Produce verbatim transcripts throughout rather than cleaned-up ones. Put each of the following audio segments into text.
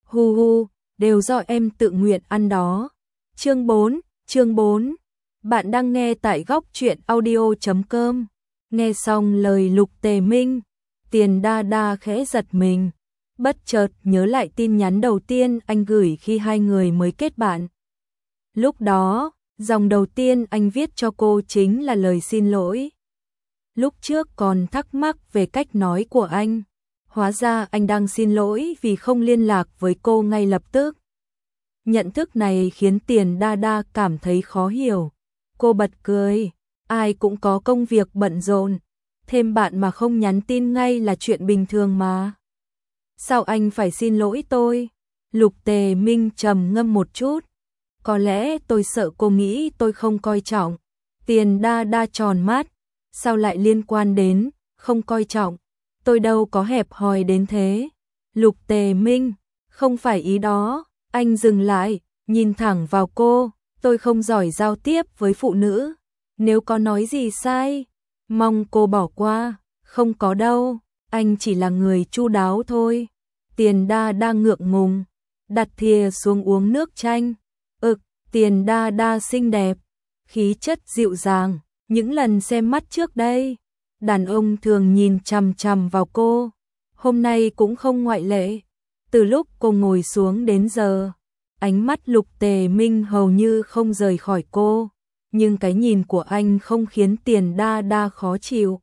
Hu hu, đều do em tự nguyện ăn đó. Chương bốn, chương bốn. Bạn đang nghe tại góc truyện audio chấm com. Nghe xong lời Lục Tề Minh, Tiền Đa Đa khẽ giật mình, bất chợt nhớ lại tin nhắn đầu tiên anh gửi khi hai người mới kết bạn. Lúc đó, dòng đầu tiên anh viết cho cô chính là lời xin lỗi. Lúc trước còn thắc mắc về cách nói của anh, hóa ra anh đang xin lỗi vì không liên lạc với cô ngay lập tức. Nhận thức này khiến Tiền Đa Đa cảm thấy khó hiểu. Cô bật cười, ai cũng có công việc bận rộn, thêm bạn mà không nhắn tin ngay là chuyện bình thường mà. Sao anh phải xin lỗi tôi? Lục Tề Minh trầm ngâm một chút. Có lẽ tôi sợ cô nghĩ tôi không coi trọng. Tiền Đa Đa tròn mắt. Sao lại liên quan đến không coi trọng? Tôi đâu có hẹp hòi đến thế. Lục Tề Minh, không phải ý đó. Anh dừng lại, nhìn thẳng vào cô. Tôi không giỏi giao tiếp với phụ nữ. Nếu có nói gì sai, mong cô bỏ qua. Không có đâu, anh chỉ là người chu đáo thôi. Tiền Đa Đa ngượng ngùng, đặt thìa xuống uống nước chanh. Ực, Tiền Đa Đa xinh đẹp, khí chất dịu dàng. Những lần xem mắt trước đây, đàn ông thường nhìn chằm chằm vào cô. Hôm nay cũng không ngoại lệ. Từ lúc cô ngồi xuống đến giờ, ánh mắt Lục Tề Minh hầu như không rời khỏi cô. Nhưng cái nhìn của anh không khiến Tiền Đa Đa khó chịu.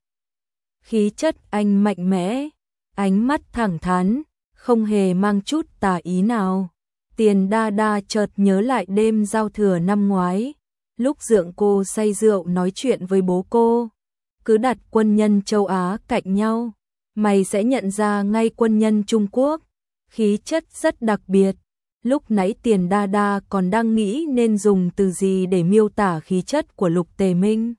Khí chất anh mạnh mẽ, ánh mắt thẳng thắn, không hề mang chút tà ý nào. Tiền Đa Đa chợt nhớ lại đêm giao thừa năm ngoái, lúc dượng cô say rượu nói chuyện với bố cô. Cứ đặt quân nhân châu Á cạnh nhau, mày sẽ nhận ra ngay quân nhân Trung Quốc. Khí chất rất đặc biệt. Lúc nãy Tiền Đa Đa còn đang nghĩ nên dùng từ gì để miêu tả khí chất của Lục Tề Minh.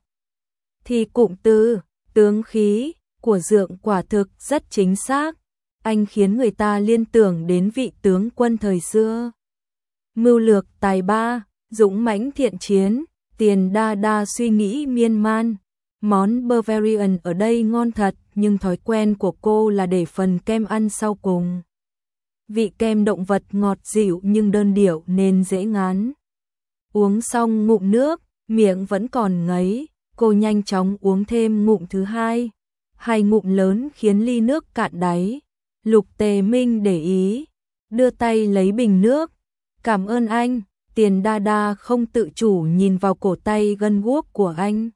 Thì cụm từ, tướng khí, của dượng quả thực rất chính xác. Anh khiến người ta liên tưởng đến vị tướng quân thời xưa. Mưu lược tài ba, dũng mãnh thiện chiến. Tiền Đa Đa suy nghĩ miên man. Món Bavarian ở đây ngon thật, nhưng thói quen của cô là để phần kem ăn sau cùng. Vị kem động vật ngọt dịu nhưng đơn điệu nên dễ ngán. Uống xong ngụm nước, miệng vẫn còn ngấy, cô nhanh chóng uống thêm ngụm thứ hai. Hai ngụm lớn khiến ly nước cạn đáy. Lục Tề Minh để ý, đưa tay lấy bình nước. Cảm ơn anh. Tiền Đa Đa không tự chủ nhìn vào cổ tay gân guốc của anh.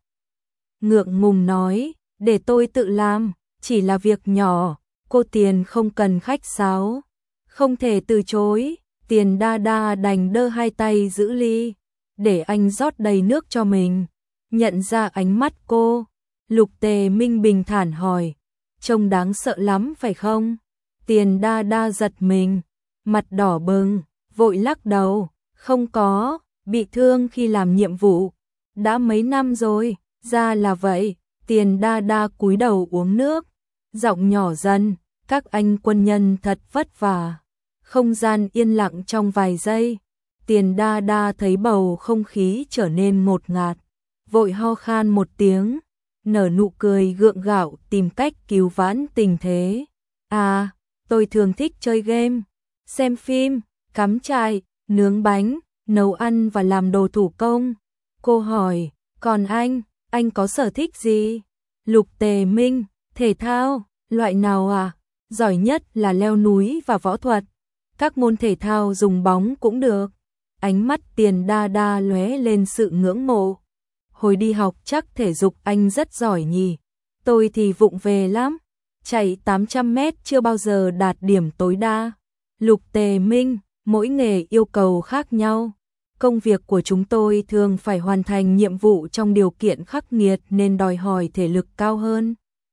Ngượng ngùng nói, để tôi tự làm, chỉ là việc nhỏ, cô Tiền không cần khách sáo. Không thể từ chối, Tiền Đa Đa đành đơ hai tay giữ ly, để anh rót đầy nước cho mình. Nhận ra ánh mắt cô, Lục Tề Minh bình thản hỏi, trông đáng sợ lắm phải không? Tiền Đa Đa giật mình, mặt đỏ bừng, vội lắc đầu, không có, bị thương khi làm nhiệm vụ. Đã mấy năm rồi, ra là vậy. Tiền Đa Đa cúi đầu uống nước, giọng nhỏ dần, các anh quân nhân thật vất vả. Không gian yên lặng trong vài giây. Tiền Đa Đa thấy bầu không khí trở nên ngột ngạt, vội ho khan một tiếng, nở nụ cười gượng gạo tìm cách cứu vãn tình thế. À, tôi thường thích chơi game, xem phim, cắm trại, nướng bánh, nấu ăn và làm đồ thủ công. Cô hỏi, còn anh, anh có sở thích gì? Lục Tề Minh, thể thao, loại nào à? Giỏi nhất là leo núi và võ thuật. Các môn thể thao dùng bóng cũng được. Ánh mắt Tiền Đa Đa lóe lên sự ngưỡng mộ. Hồi đi học chắc thể dục anh rất giỏi nhỉ. Tôi thì vụng về lắm. Chạy tám trăm mét chưa bao giờ đạt điểm tối đa. Lục Tề Minh, mỗi nghề yêu cầu khác nhau. Công việc của chúng tôi thường phải hoàn thành nhiệm vụ trong điều kiện khắc nghiệt nên đòi hỏi thể lực cao hơn.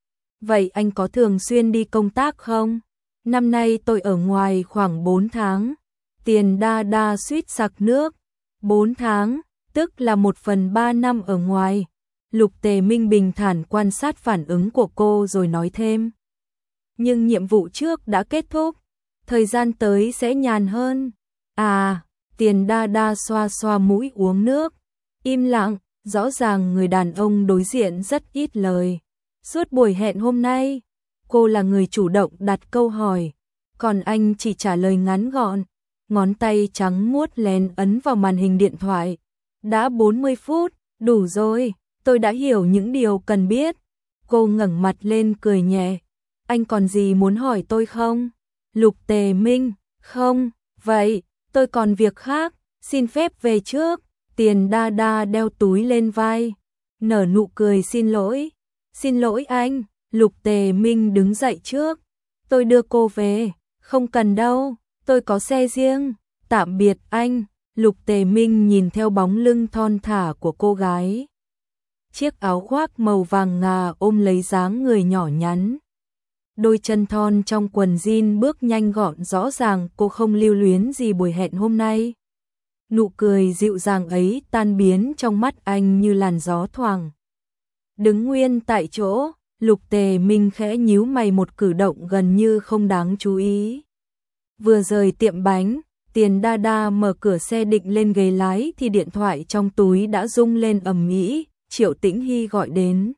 Vậy anh có thường xuyên đi công tác không? Năm nay tôi ở ngoài khoảng bốn tháng. Tiền Đa Đa suýt sặc nước. bốn tháng, tức là một phần ba năm ở ngoài. Lục Tề Minh bình thản quan sát phản ứng của cô rồi nói thêm. Nhưng nhiệm vụ trước đã kết thúc, thời gian tới sẽ nhàn hơn. À, Tiền Đa Đa xoa xoa mũi uống nước. Im lặng, rõ ràng người đàn ông đối diện rất ít lời. Suốt buổi hẹn hôm nay, cô là người chủ động đặt câu hỏi. Còn anh chỉ trả lời ngắn gọn, ngón tay trắng muốt lén ấn vào màn hình điện thoại. Đã bốn mươi phút, đủ rồi, tôi đã hiểu những điều cần biết. Cô ngẩng mặt lên cười nhẹ. Anh còn gì muốn hỏi tôi không? Lục Tề Minh, không, vậy, tôi còn việc khác, xin phép về trước. Tiền Đa Đa đeo túi lên vai, nở nụ cười xin lỗi. Xin lỗi anh, Lục Tề Minh đứng dậy trước. Tôi đưa cô về, không cần đâu, tôi có xe riêng. Tạm biệt anh, Lục Tề Minh nhìn theo bóng lưng thon thả của cô gái. Chiếc áo khoác màu vàng ngà ôm lấy dáng người nhỏ nhắn. Đôi chân thon trong quần jean bước nhanh gọn, rõ ràng cô không lưu luyến gì buổi hẹn hôm nay. Nụ cười dịu dàng ấy tan biến trong mắt anh như làn gió thoảng. Đứng nguyên tại chỗ, Lục Tề Minh khẽ nhíu mày, một cử động gần như không đáng chú ý. Vừa rời tiệm bánh, Tiền Đa Đa mở cửa xe định lên ghế lái thì điện thoại trong túi đã rung lên ầm ĩ. Triệu Tĩnh Hy gọi đến.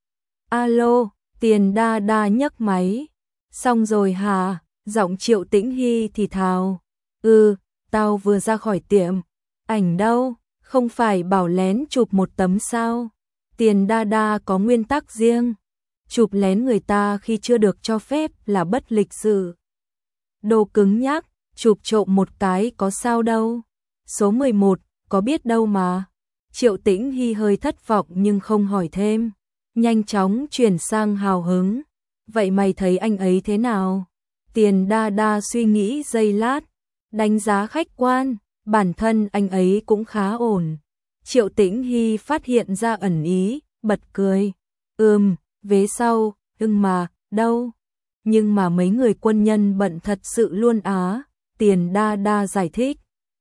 Alo, Tiền Đa Đa nhấc máy. Xong rồi hả? Giọng Triệu Tĩnh Hy thì thào. Ừ, tao vừa ra khỏi tiệm. Ảnh đâu? Không phải bảo lén chụp một tấm sao? Tiền Đa Đa có nguyên tắc riêng. Chụp lén người ta khi chưa được cho phép là bất lịch sự. Đồ cứng nhắc, chụp trộm một cái có sao đâu. Số mười một, có biết đâu mà. Triệu Tĩnh Hy hơi thất vọng nhưng không hỏi thêm. Nhanh chóng chuyển sang hào hứng. Vậy mày thấy anh ấy thế nào? Tiền Đa Đa suy nghĩ giây lát. Đánh giá khách quan, bản thân anh ấy cũng khá ổn. Triệu Tĩnh Hy phát hiện ra ẩn ý, bật cười. Ừm, vế sau, ưng mà, đâu? Nhưng mà mấy người quân nhân bận thật sự luôn á. Tiền Đa Đa giải thích.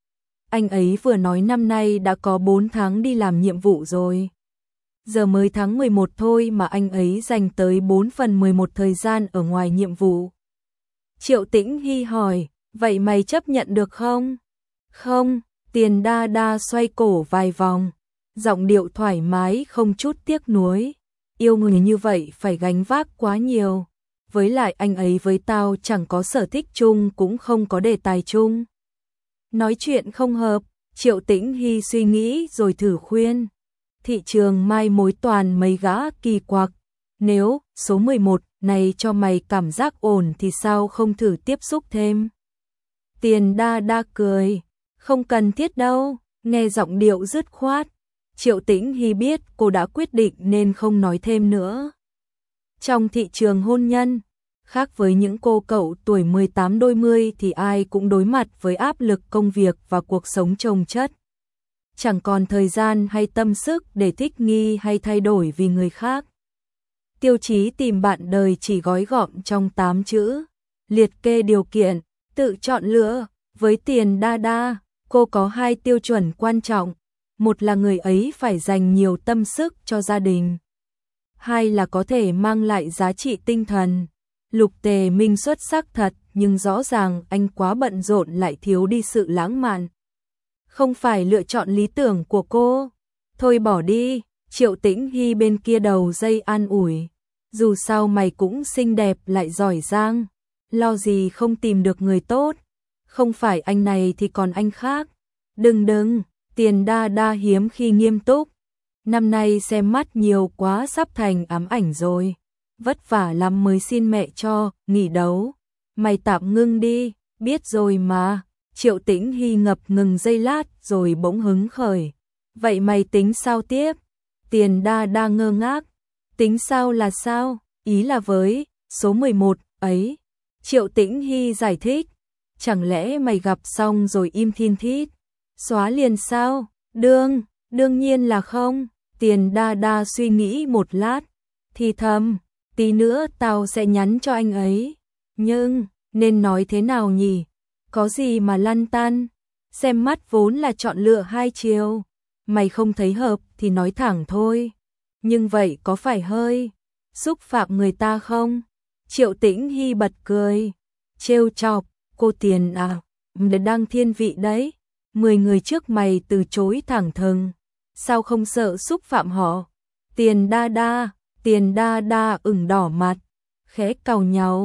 Anh ấy vừa nói năm nay đã có bốn tháng đi làm nhiệm vụ rồi. Giờ mới tháng mười một thôi mà anh ấy dành tới bốn phần mười một thời gian ở ngoài nhiệm vụ. Triệu Tĩnh Hy hỏi, vậy mày chấp nhận được không? Không, Tiền Đa Đa xoay cổ vài vòng, giọng điệu thoải mái không chút tiếc nuối. Yêu người như vậy phải gánh vác quá nhiều. Với lại anh ấy với tao chẳng có sở thích chung cũng không có đề tài chung. Nói chuyện không hợp, Triệu Tĩnh Hy suy nghĩ rồi thử khuyên. Thị trường mai mối toàn mấy gã kỳ quặc. Nếu số mười một này cho mày cảm giác ổn thì sao không thử tiếp xúc thêm? Tiền Đa Đa cười. Không cần thiết đâu, nghe giọng điệu dứt khoát. Triệu Tĩnh Hy biết cô đã quyết định nên không nói thêm nữa. Trong thị trường hôn nhân, khác với những cô cậu tuổi mười tám đôi mươi thì ai cũng đối mặt với áp lực công việc và cuộc sống chồng chất. Chẳng còn thời gian hay tâm sức để thích nghi hay thay đổi vì người khác. Tiêu chí tìm bạn đời chỉ gói gọn trong tám chữ. Liệt kê điều kiện, tự chọn lựa. Với Tiền Đa Đa, cô có hai tiêu chuẩn quan trọng. Một là người ấy phải dành nhiều tâm sức cho gia đình. Hai là có thể mang lại giá trị tinh thần. Lục Tề Minh xuất sắc thật, nhưng rõ ràng anh quá bận rộn lại thiếu đi sự lãng mạn. Không phải lựa chọn lý tưởng của cô. Thôi bỏ đi, Triệu Tĩnh Hy bên kia đầu dây an ủi. Dù sao mày cũng xinh đẹp lại giỏi giang. Lo gì không tìm được người tốt. Không phải anh này thì còn anh khác. Đừng đừng, Tiền Đa Đa hiếm khi nghiêm túc. Năm nay xem mắt nhiều quá sắp thành ám ảnh rồi. Vất vả lắm mới xin mẹ cho, nghỉ đấu. Mày tạm ngưng đi, biết rồi mà. Triệu Tĩnh Hy ngập ngừng giây lát rồi bỗng hứng khởi. Vậy mày tính sao tiếp? Tiền Đa Đa ngơ ngác. Tính sao là sao? Ý là với số mười một ấy. Triệu Tĩnh Hy giải thích. Chẳng lẽ mày gặp xong rồi im thin thít? Xóa liền sao? Đương, đương nhiên là không. Tiền Đa Đa suy nghĩ một lát. Thì thầm, tí nữa tao sẽ nhắn cho anh ấy. Nhưng, nên nói thế nào nhỉ? Có gì mà lăn tăn? Xem mắt vốn là chọn lựa hai chiều. Mày không thấy hợp thì nói thẳng thôi. Nhưng vậy có phải hơi xúc phạm người ta không? Triệu Tĩnh Hy bật cười. Trêu chọc, cô Tiền à, để đăng thiên vị đấy. Mười người trước mày từ chối thẳng thừng. Sao không sợ xúc phạm họ? Tiền Đa Đa, Tiền Đa Đa ửng đỏ mặt. Khẽ cau nhàu.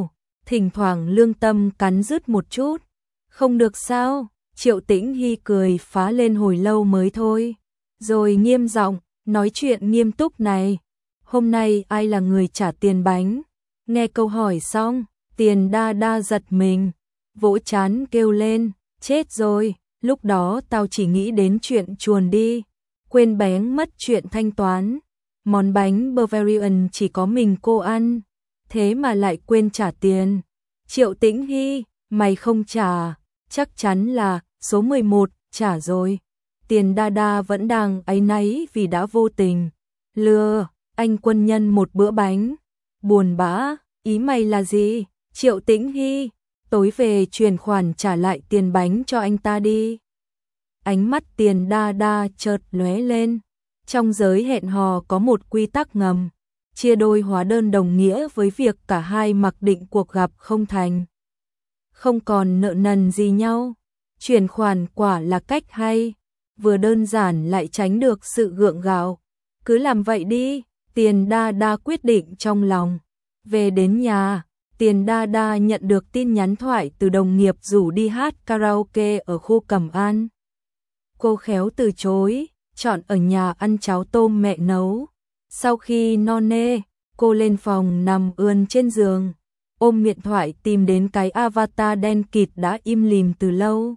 thỉnh thoảng lương tâm cắn rứt một chút. Không được sao? Triệu Tĩnh Hy cười phá lên hồi lâu mới thôi. Rồi nghiêm giọng, nói chuyện nghiêm túc này. Hôm nay ai là người trả tiền bánh? Nghe câu hỏi xong, Tiền Đa Đa giật mình, vỗ trán kêu lên, chết rồi, lúc đó tao chỉ nghĩ đến chuyện chuồn đi, quên bén mất chuyện thanh toán. Món bánh Bavarian chỉ có mình cô ăn, thế mà lại quên trả tiền. Triệu Tĩnh Hy, mày không trả, chắc chắn là số mười một trả rồi. Tiền Đa Đa vẫn đang áy náy vì đã vô tình lừa anh quân nhân một bữa bánh. Buồn bã, ý mày là gì? Triệu Tĩnh Hy, tối về chuyển khoản trả lại tiền bánh cho anh ta đi. Ánh mắt Tiền Đa Đa chợt lóe lên. Trong giới hẹn hò có một quy tắc ngầm, chia đôi hóa đơn đồng nghĩa với việc cả hai mặc định cuộc gặp không thành, không còn nợ nần gì nhau. Chuyển khoản quả là cách hay, vừa đơn giản lại tránh được sự gượng gạo. Cứ làm vậy đi, Tiền Đa Đa quyết định trong lòng. Về đến nhà, Tiền Đa Đa nhận được tin nhắn thoại từ đồng nghiệp rủ đi hát karaoke ở khu Cẩm An. Cô khéo từ chối, chọn ở nhà ăn cháo tôm mẹ nấu. Sau khi no nê, cô lên phòng nằm ườn trên giường, ôm điện thoại tìm đến cái avatar đen kịt đã im lìm từ lâu.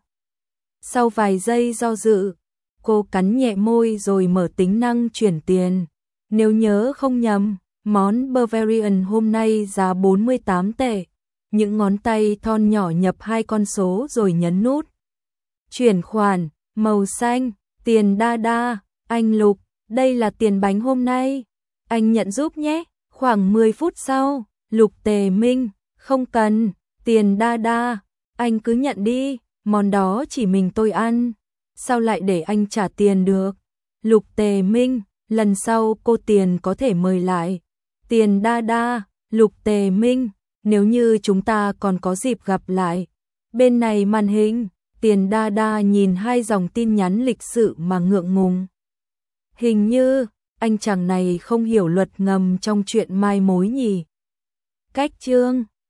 Sau vài giây do dự, cô cắn nhẹ môi rồi mở tính năng chuyển tiền. Nếu nhớ không nhầm, món Bavarian hôm nay giá bốn mươi tám tệ. Những ngón tay thon nhỏ nhập hai con số rồi nhấn nút chuyển khoản, màu xanh. Tiền Đa Đa, anh Lục, đây là tiền bánh hôm nay, anh nhận giúp nhé. Khoảng mười phút sau, Lục Tề Minh, không cần. Tiền Đa Đa, anh cứ nhận đi, món đó chỉ mình tôi ăn, sao lại để anh trả tiền được? Lục Tề Minh, lần sau cô Tiền có thể mời lại. Tiền Đa Đa, Lục Tề Minh, nếu như chúng ta còn có dịp gặp lại. Bên này màn hình, Tiền Đa Đa nhìn hai dòng tin nhắn lịch sự mà ngượng ngùng. Hình như anh chàng này không hiểu luật ngầm trong chuyện mai mối nhỉ. Cách chương